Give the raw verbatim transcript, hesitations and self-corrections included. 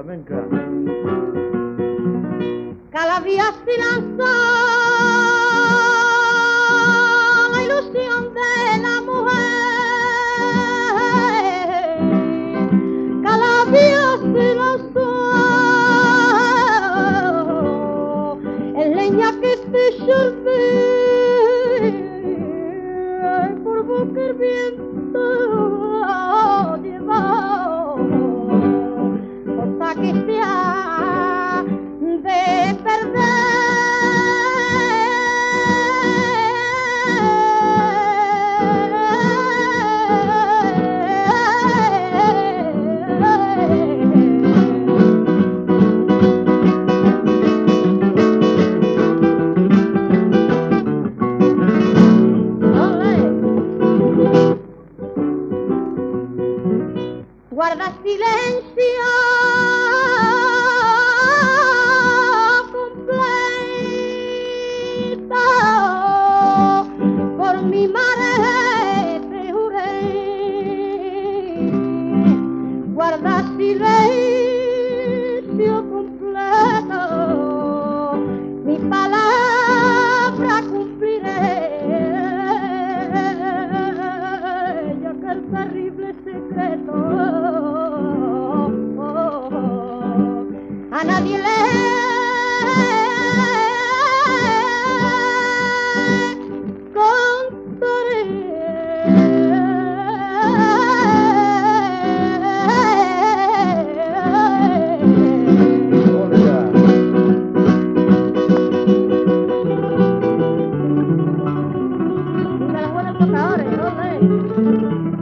flamenca. Cada día se lanza la ilusión de la mujer, cada día se lanza en leña que se chorrea por boca el viento lleva, cosa que sea de perder. Guarda silencio completo, por mi madre te juré. Guarda silencio completo, mi palabra cumpliré, ya que el terrible secreto a nadie le contaré. Dime las buenas tocadores, ¿no?